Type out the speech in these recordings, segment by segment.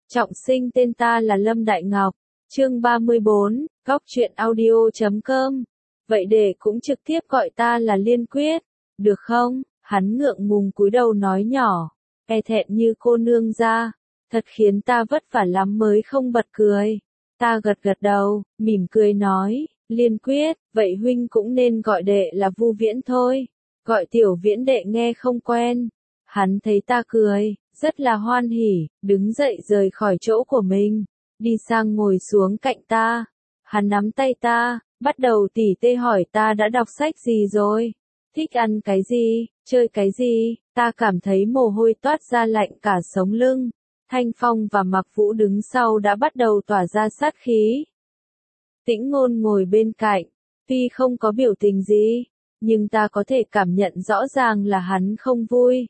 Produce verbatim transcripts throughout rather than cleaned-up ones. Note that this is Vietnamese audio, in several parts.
Trọng sinh, tên ta là Lâm Đại Ngọc. Chương ba mươi bốn, góc truyện audio chấm com. Vậy để cũng trực tiếp gọi ta là Liên Quyết, được không? Hắn ngượng ngùng cúi đầu nói nhỏ, e thẹn như cô nương ra, thật khiến ta vất vả lắm mới không bật cười. Ta gật gật đầu, mỉm cười nói, Liên Quyết, vậy huynh cũng nên gọi đệ là Vu Viễn thôi, gọi tiểu Viễn đệ nghe không quen. Hắn thấy ta cười, rất là hoan hỉ, đứng dậy rời khỏi chỗ của mình, đi sang ngồi xuống cạnh ta. Hắn nắm tay ta, bắt đầu tỉ tê hỏi ta đã đọc sách gì rồi, thích ăn cái gì, chơi cái gì. Ta cảm thấy mồ hôi toát ra lạnh cả sống lưng. Thanh Phong và Mạc Vũ đứng sau đã bắt đầu tỏa ra sát khí. Tĩnh Ngôn ngồi bên cạnh, tuy không có biểu tình gì, nhưng ta có thể cảm nhận rõ ràng là hắn không vui.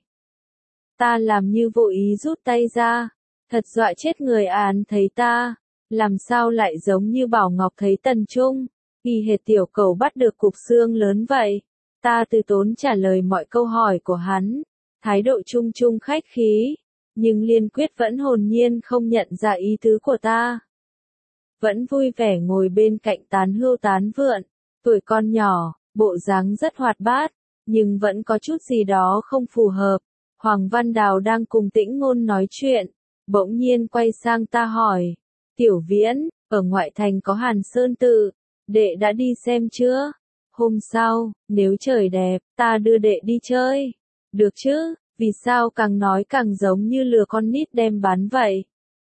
Ta làm như vô ý rút tay ra, thật dọa chết người. Án thấy ta, làm sao lại giống như Bảo Ngọc thấy Tần Trung, y hệt tiểu cẩu bắt được cục xương lớn vậy. Ta từ tốn trả lời mọi câu hỏi của hắn, thái độ trung trung khách khí, nhưng Liên Quyết vẫn hồn nhiên không nhận ra ý tứ của ta. Vẫn vui vẻ ngồi bên cạnh tán hưu tán vượn, tuổi con nhỏ, bộ dáng rất hoạt bát, nhưng vẫn có chút gì đó không phù hợp. Hoàng Văn Đào đang cùng Tĩnh Ngôn nói chuyện, bỗng nhiên quay sang ta hỏi, Tiểu Viễn, ở ngoại thành có Hàn Sơn Tự, đệ đã đi xem chưa? Hôm sau, nếu trời đẹp, ta đưa đệ đi chơi. Được chứ, vì sao càng nói càng giống như lừa con nít đem bán vậy?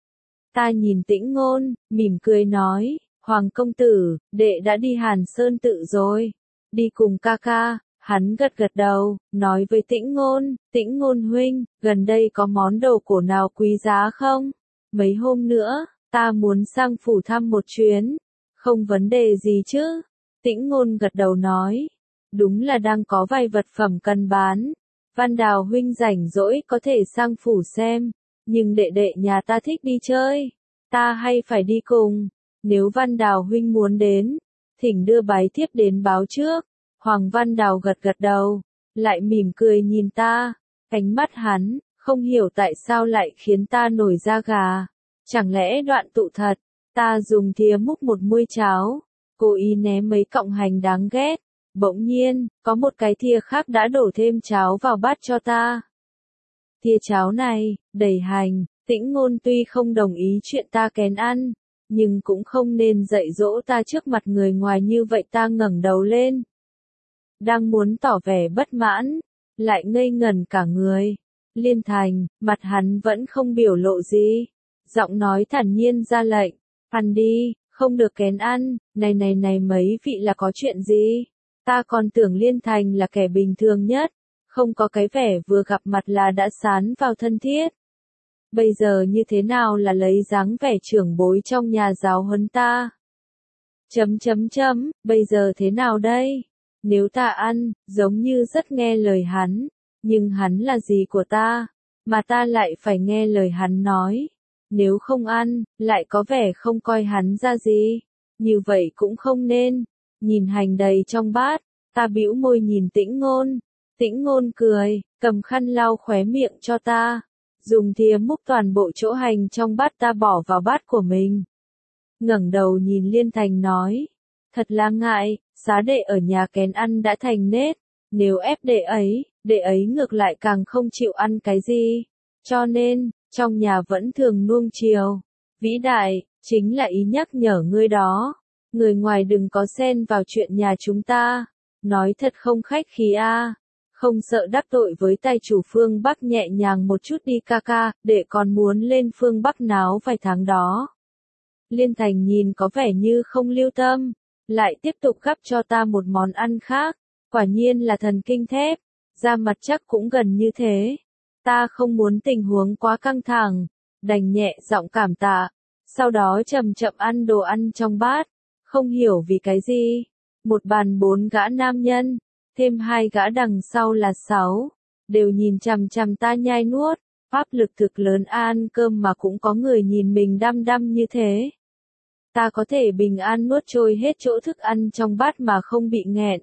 Ta nhìn Tĩnh Ngôn, mỉm cười nói, Hoàng công tử, đệ đã đi Hàn Sơn Tự rồi. Đi cùng ca ca. Hắn gật gật đầu, nói với Tĩnh Ngôn, Tĩnh Ngôn huynh, gần đây có món đồ cổ nào quý giá không? Mấy hôm nữa, ta muốn sang phủ thăm một chuyến. Không vấn đề gì chứ? Tĩnh Ngôn gật đầu nói, đúng là đang có vài vật phẩm cần bán. Văn Đào huynh rảnh rỗi có thể sang phủ xem, nhưng đệ đệ nhà ta thích đi chơi, ta hay phải đi cùng. Nếu Văn Đào huynh muốn đến, thỉnh đưa bái thiếp đến báo trước. Hoàng Văn Đào gật gật đầu, lại mỉm cười nhìn ta, ánh mắt hắn, không hiểu tại sao lại khiến ta nổi da gà. Chẳng lẽ đoạn tụ thật? Ta dùng thìa múc một muôi cháo, cố ý ném mấy cọng hành đáng ghét. Bỗng nhiên, có một cái thìa khác đã đổ thêm cháo vào bát cho ta. Thìa cháo này, đầy hành. Tĩnh Ngôn tuy không đồng ý chuyện ta kén ăn, nhưng cũng không nên dạy dỗ ta trước mặt người ngoài như vậy. Ta ngẩng đầu lên, đang muốn tỏ vẻ bất mãn, lại ngây ngẩn cả người. Liên Thành, mặt hắn vẫn không biểu lộ gì, giọng nói thản nhiên ra lệnh, ăn đi, không được kén ăn. Này này này, mấy vị là có chuyện gì? Ta còn tưởng Liên Thành là kẻ bình thường nhất, không có cái vẻ vừa gặp mặt là đã sán vào thân thiết. Bây giờ như thế nào là lấy dáng vẻ trưởng bối trong nhà giáo huấn ta? Chấm chấm chấm, bây giờ thế nào đây? Nếu ta ăn, giống như rất nghe lời hắn, nhưng hắn là gì của ta, mà ta lại phải nghe lời hắn nói. Nếu không ăn, lại có vẻ không coi hắn ra gì, như vậy cũng không nên. Nhìn hành đầy trong bát, ta bĩu môi nhìn Tĩnh Ngôn. Tĩnh Ngôn cười, cầm khăn lau khóe miệng cho ta, dùng thìa múc toàn bộ chỗ hành trong bát ta bỏ vào bát của mình. Ngẩng đầu nhìn Liên Thành nói, thật là ngại, xá đệ ở nhà kén ăn đã thành nết, nếu ép đệ ấy, đệ ấy ngược lại càng không chịu ăn cái gì, cho nên, trong nhà vẫn thường nuông chiều. Vĩ đại, chính là ý nhắc nhở ngươi đó, người ngoài đừng có xen vào chuyện nhà chúng ta. Nói thật không khách khí a, không sợ đắc tội với tài chủ phương Bắc. Nhẹ nhàng một chút đi ca ca, đệ còn muốn lên phương Bắc náo vài tháng đó. Liên Thành nhìn có vẻ như không lưu tâm, lại tiếp tục gắp cho ta một món ăn khác. Quả nhiên là thần kinh thép, da mặt chắc cũng gần như thế. Ta không muốn tình huống quá căng thẳng, đành nhẹ giọng cảm tạ, sau đó chậm chậm ăn đồ ăn trong bát. Không hiểu vì cái gì, một bàn bốn gã nam nhân, thêm hai gã đằng sau là sáu, đều nhìn chằm chằm ta nhai nuốt. Áp lực thực lớn, ăn cơm mà cũng có người nhìn mình đăm đăm như thế. Ta có thể bình an nuốt trôi hết chỗ thức ăn trong bát mà không bị nghẹn.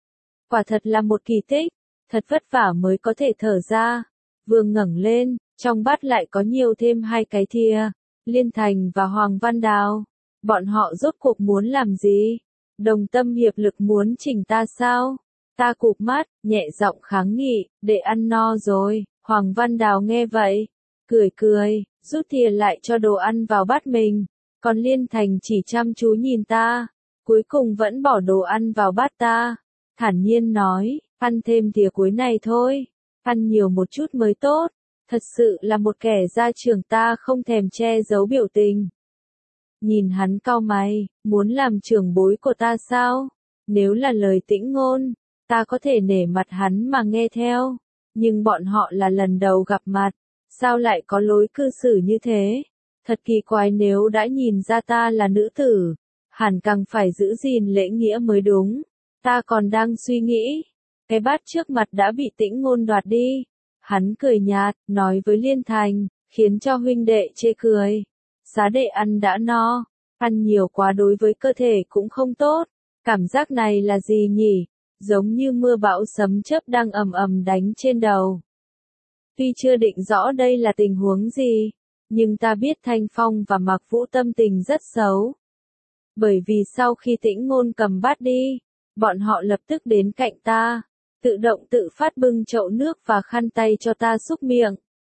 Quả thật là một kỳ tích, thật vất vả mới có thể thở ra. Vừa ngẩng lên, trong bát lại có nhiều thêm hai cái thìa, Liên Thành và Hoàng Văn Đào, bọn họ rốt cuộc muốn làm gì? Đồng tâm hiệp lực muốn chỉnh ta sao? Ta cụp mắt, nhẹ giọng kháng nghị, để ăn no rồi. Hoàng Văn Đào nghe vậy, cười cười, rút thìa lại cho đồ ăn vào bát mình. Còn Liên Thành chỉ chăm chú nhìn ta, cuối cùng vẫn bỏ đồ ăn vào bát ta. Thản nhiên nói, ăn thêm thìa cuối này thôi, ăn nhiều một chút mới tốt. Thật sự là một kẻ gia trưởng, ta không thèm che giấu biểu tình. Nhìn hắn cau mày, muốn làm trưởng bối của ta sao? Nếu là lời Tĩnh Ngôn, ta có thể nể mặt hắn mà nghe theo. Nhưng bọn họ là lần đầu gặp mặt, sao lại có lối cư xử như thế? Thật kỳ quái, nếu đã nhìn ra ta là nữ tử, hẳn càng phải giữ gìn lễ nghĩa mới đúng. Ta còn đang suy nghĩ, cái bát trước mặt đã bị Tĩnh Ngôn đoạt đi. Hắn cười nhạt, nói với Liên Thành, khiến cho huynh đệ chê cười. Xá đệ ăn đã no, ăn nhiều quá đối với cơ thể cũng không tốt. Cảm giác này là gì nhỉ? Giống như mưa bão sấm chớp đang ầm ầm đánh trên đầu. Tuy chưa định rõ đây là tình huống gì, nhưng ta biết Thanh Phong và Mạc Vũ tâm tình rất xấu. Bởi vì sau khi Tĩnh Ngôn cầm bát đi, bọn họ lập tức đến cạnh ta, tự động tự phát bưng chậu nước và khăn tay cho ta súc miệng.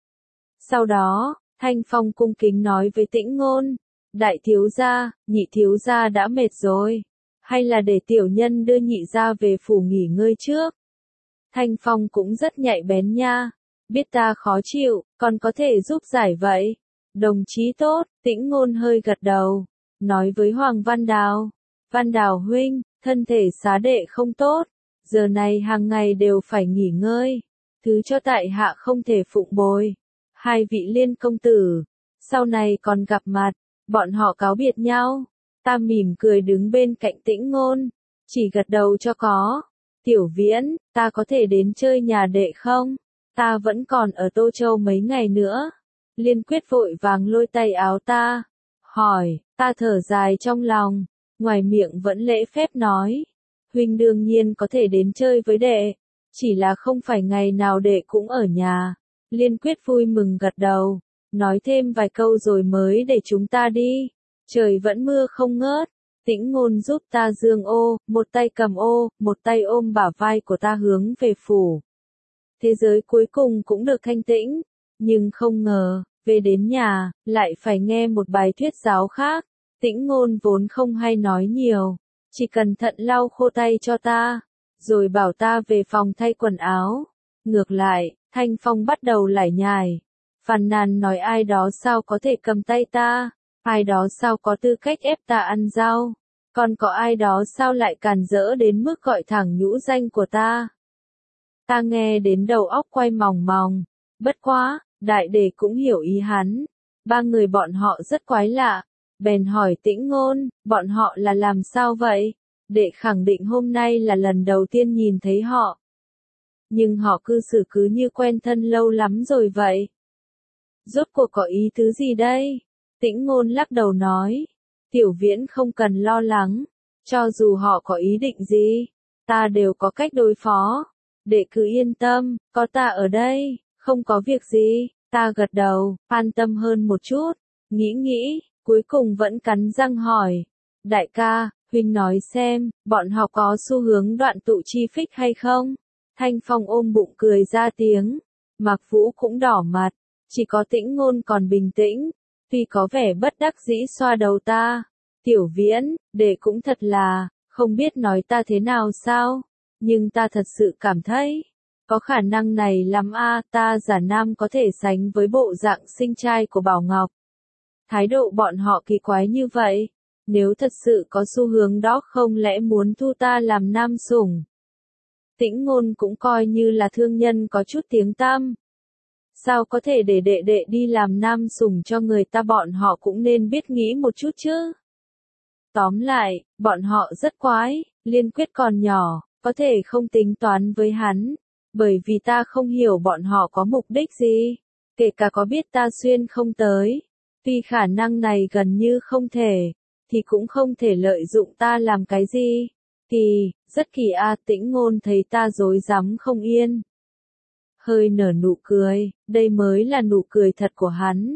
Sau đó, Thanh Phong cung kính nói với Tĩnh Ngôn, đại thiếu gia, nhị thiếu gia đã mệt rồi, hay là để tiểu nhân đưa nhị gia về phủ nghỉ ngơi trước. Thanh Phong cũng rất nhạy bén nha, biết ta khó chịu, còn có thể giúp giải vậy. Đồng chí tốt, Tĩnh Ngôn hơi gật đầu, nói với Hoàng Văn Đào, Văn Đào huynh, thân thể xá đệ không tốt, giờ này hàng ngày đều phải nghỉ ngơi, thứ cho tại hạ không thể phụng bồi. Hai vị Liên công tử, sau này còn gặp mặt, bọn họ cáo biệt nhau. Ta mỉm cười đứng bên cạnh Tĩnh Ngôn, chỉ gật đầu cho có. Tiểu Viễn, ta có thể đến chơi nhà đệ không? Ta vẫn còn ở Tô Châu mấy ngày nữa. Liên Quyết vội vàng lôi tay áo ta, hỏi. Ta thở dài trong lòng, ngoài miệng vẫn lễ phép nói, huynh đương nhiên có thể đến chơi với đệ, chỉ là không phải ngày nào đệ cũng ở nhà. Liên Quyết vui mừng gật đầu, nói thêm vài câu rồi mới để chúng ta đi. Trời vẫn mưa không ngớt. Tĩnh Ngôn giúp ta dương ô, một tay cầm ô, một tay ôm bả vai của ta hướng về phủ. Thế giới cuối cùng cũng được thanh tĩnh, nhưng không ngờ, về đến nhà, lại phải nghe một bài thuyết giáo khác. Tĩnh Ngôn vốn không hay nói nhiều, chỉ cẩn thận lau khô tay cho ta, rồi bảo ta về phòng thay quần áo. Ngược lại, Thanh Phong bắt đầu lải nhải, phàn nàn nói ai đó sao có thể cầm tay ta, ai đó sao có tư cách ép ta ăn rau, còn có ai đó sao lại càn rỡ đến mức gọi thẳng nhũ danh của ta. Ta nghe đến đầu óc quay mòng mòng, bất quá, đại đệ cũng hiểu ý hắn, ba người bọn họ rất quái lạ, bèn hỏi Tĩnh Ngôn, bọn họ là làm sao vậy? Đệ khẳng định hôm nay là lần đầu tiên nhìn thấy họ. Nhưng họ cư xử cứ như quen thân lâu lắm rồi vậy. Rốt cuộc có ý tứ gì đây? Tĩnh Ngôn lắc đầu nói, Tiểu Viễn không cần lo lắng, cho dù họ có ý định gì, ta đều có cách đối phó. Đệ cứ yên tâm, có ta ở đây, không có việc gì. Ta gật đầu, an tâm hơn một chút, nghĩ nghĩ, cuối cùng vẫn cắn răng hỏi, đại ca, huynh nói xem, bọn họ có xu hướng đoạn tụ chi phích hay không? Thanh Phong ôm bụng cười ra tiếng, Mạc Vũ cũng đỏ mặt, chỉ có Tĩnh Ngôn còn bình tĩnh, tuy có vẻ bất đắc dĩ xoa đầu ta. Tiểu Viễn, đệ cũng thật là, không biết nói ta thế nào sao, nhưng ta thật sự cảm thấy, có khả năng này lắm a, ta giả nam có thể sánh với bộ dạng xinh trai của Bảo Ngọc. Thái độ bọn họ kỳ quái như vậy, nếu thật sự có xu hướng đó không lẽ muốn thu ta làm nam sủng. Tĩnh Ngôn cũng coi như là thương nhân có chút tiếng tăm. Sao có thể để đệ đệ đi làm nam sủng cho người ta, bọn họ cũng nên biết nghĩ một chút chứ. Tóm lại, bọn họ rất quái, Liên Quyết còn nhỏ, có thể không tính toán với hắn, bởi vì ta không hiểu bọn họ có mục đích gì, kể cả có biết ta xuyên không tới. Tuy khả năng này gần như không thể, thì cũng không thể lợi dụng ta làm cái gì. Kỳ, rất kỳ a. Tĩnh Ngôn thấy ta rối rắm không yên, hơi nở nụ cười, đây mới là nụ cười thật của hắn,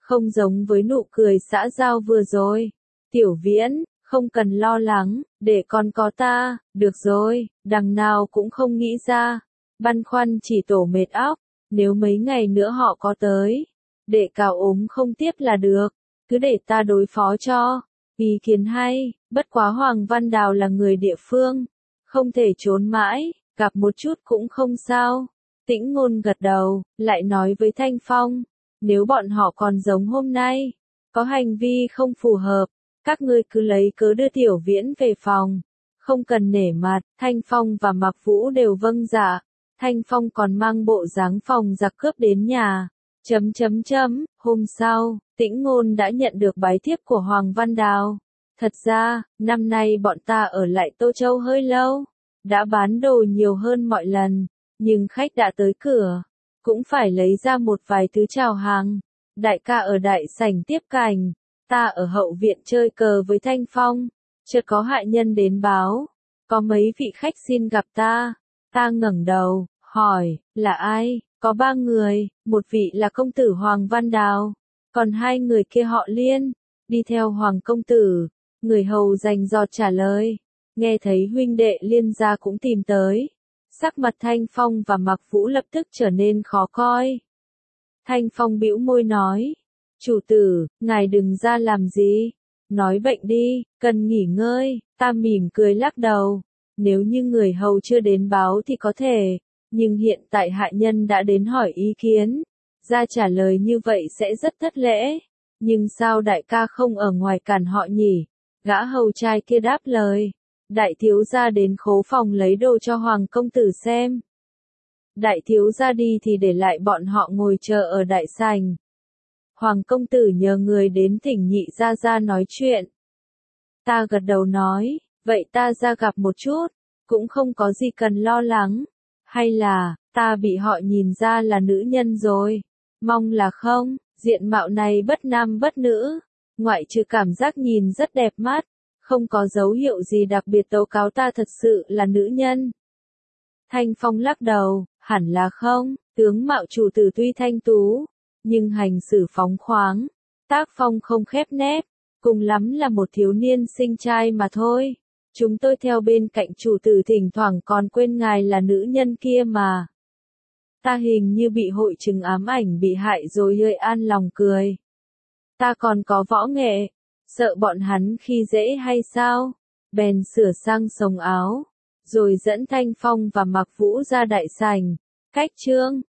không giống với nụ cười xã giao vừa rồi. Tiểu Viễn, không cần lo lắng, để con có ta, được rồi, đằng nào cũng không nghĩ ra. Băn khoăn chỉ tổ mệt óc, nếu mấy ngày nữa họ có tới, để cào ốm không tiếp là được, cứ để ta đối phó cho. Ý kiến hay, bất quá Hoàng Văn Đào là người địa phương, không thể trốn mãi, gặp một chút cũng không sao. Tĩnh Ngôn gật đầu, lại nói với Thanh Phong, nếu bọn họ còn giống hôm nay, có hành vi không phù hợp, các ngươi cứ lấy cớ đưa Tiểu Viễn về phòng, không cần nể mặt. Thanh Phong và Mạc Vũ đều vâng dạ. Thanh Phong còn mang bộ dáng phòng giặc cướp đến nhà. Chấm chấm chấm, hôm sau, Tĩnh Ngôn đã nhận được bái thiếp của Hoàng Văn Đào. Thật ra, năm nay bọn ta ở lại Tô Châu hơi lâu, đã bán đồ nhiều hơn mọi lần, nhưng khách đã tới cửa, cũng phải lấy ra một vài thứ chào hàng. Đại ca ở đại sảnh tiếp cảnh, ta ở hậu viện chơi cờ với Thanh Phong, chợt có hạ nhân đến báo, có mấy vị khách xin gặp ta. Ta ngẩng đầu, hỏi, là ai? Có ba người, một vị là công tử Hoàng Văn Đào, còn hai người kia họ Liên, đi theo Hoàng công tử. Người hầu rành rọt trả lời, nghe thấy huynh đệ Liên gia cũng tìm tới. Sắc mặt Thanh Phong và Mạc Vũ lập tức trở nên khó coi. Thanh Phong bĩu môi nói, chủ tử, ngài đừng ra làm gì, nói bệnh đi, cần nghỉ ngơi. Ta mỉm cười lắc đầu, nếu như người hầu chưa đến báo thì có thể, nhưng hiện tại hạ nhân đã đến hỏi ý kiến, ra trả lời như vậy sẽ rất thất lễ. Nhưng sao đại ca không ở ngoài cản họ nhỉ? Gã hầu trai kia đáp lời, đại thiếu gia đến khố phòng lấy đồ cho Hoàng công tử xem. Đại thiếu gia đi thì để lại bọn họ ngồi chờ ở đại sảnh. Hoàng công tử nhờ người đến thỉnh nhị gia gia nói chuyện. Ta gật đầu nói, vậy ta ra gặp một chút, cũng không có gì cần lo lắng. Hay là, ta bị họ nhìn ra là nữ nhân rồi? Mong là không, diện mạo này bất nam bất nữ, ngoại trừ cảm giác nhìn rất đẹp mắt, không có dấu hiệu gì đặc biệt tố cáo ta thật sự là nữ nhân. Thanh Phong lắc đầu, hẳn là không, tướng mạo chủ tử tuy thanh tú, nhưng hành xử phóng khoáng, tác phong không khép nép, cùng lắm là một thiếu niên sinh trai mà thôi. Chúng tôi theo bên cạnh chủ tử thỉnh thoảng còn quên ngài là nữ nhân kia mà. Ta hình như bị hội chứng ám ảnh bị hại rồi hơi an lòng cười. Ta còn có võ nghệ, sợ bọn hắn khi dễ hay sao? Bèn sửa sang sống áo, rồi dẫn Thanh Phong và Mạc Vũ ra đại sảnh. Cách chương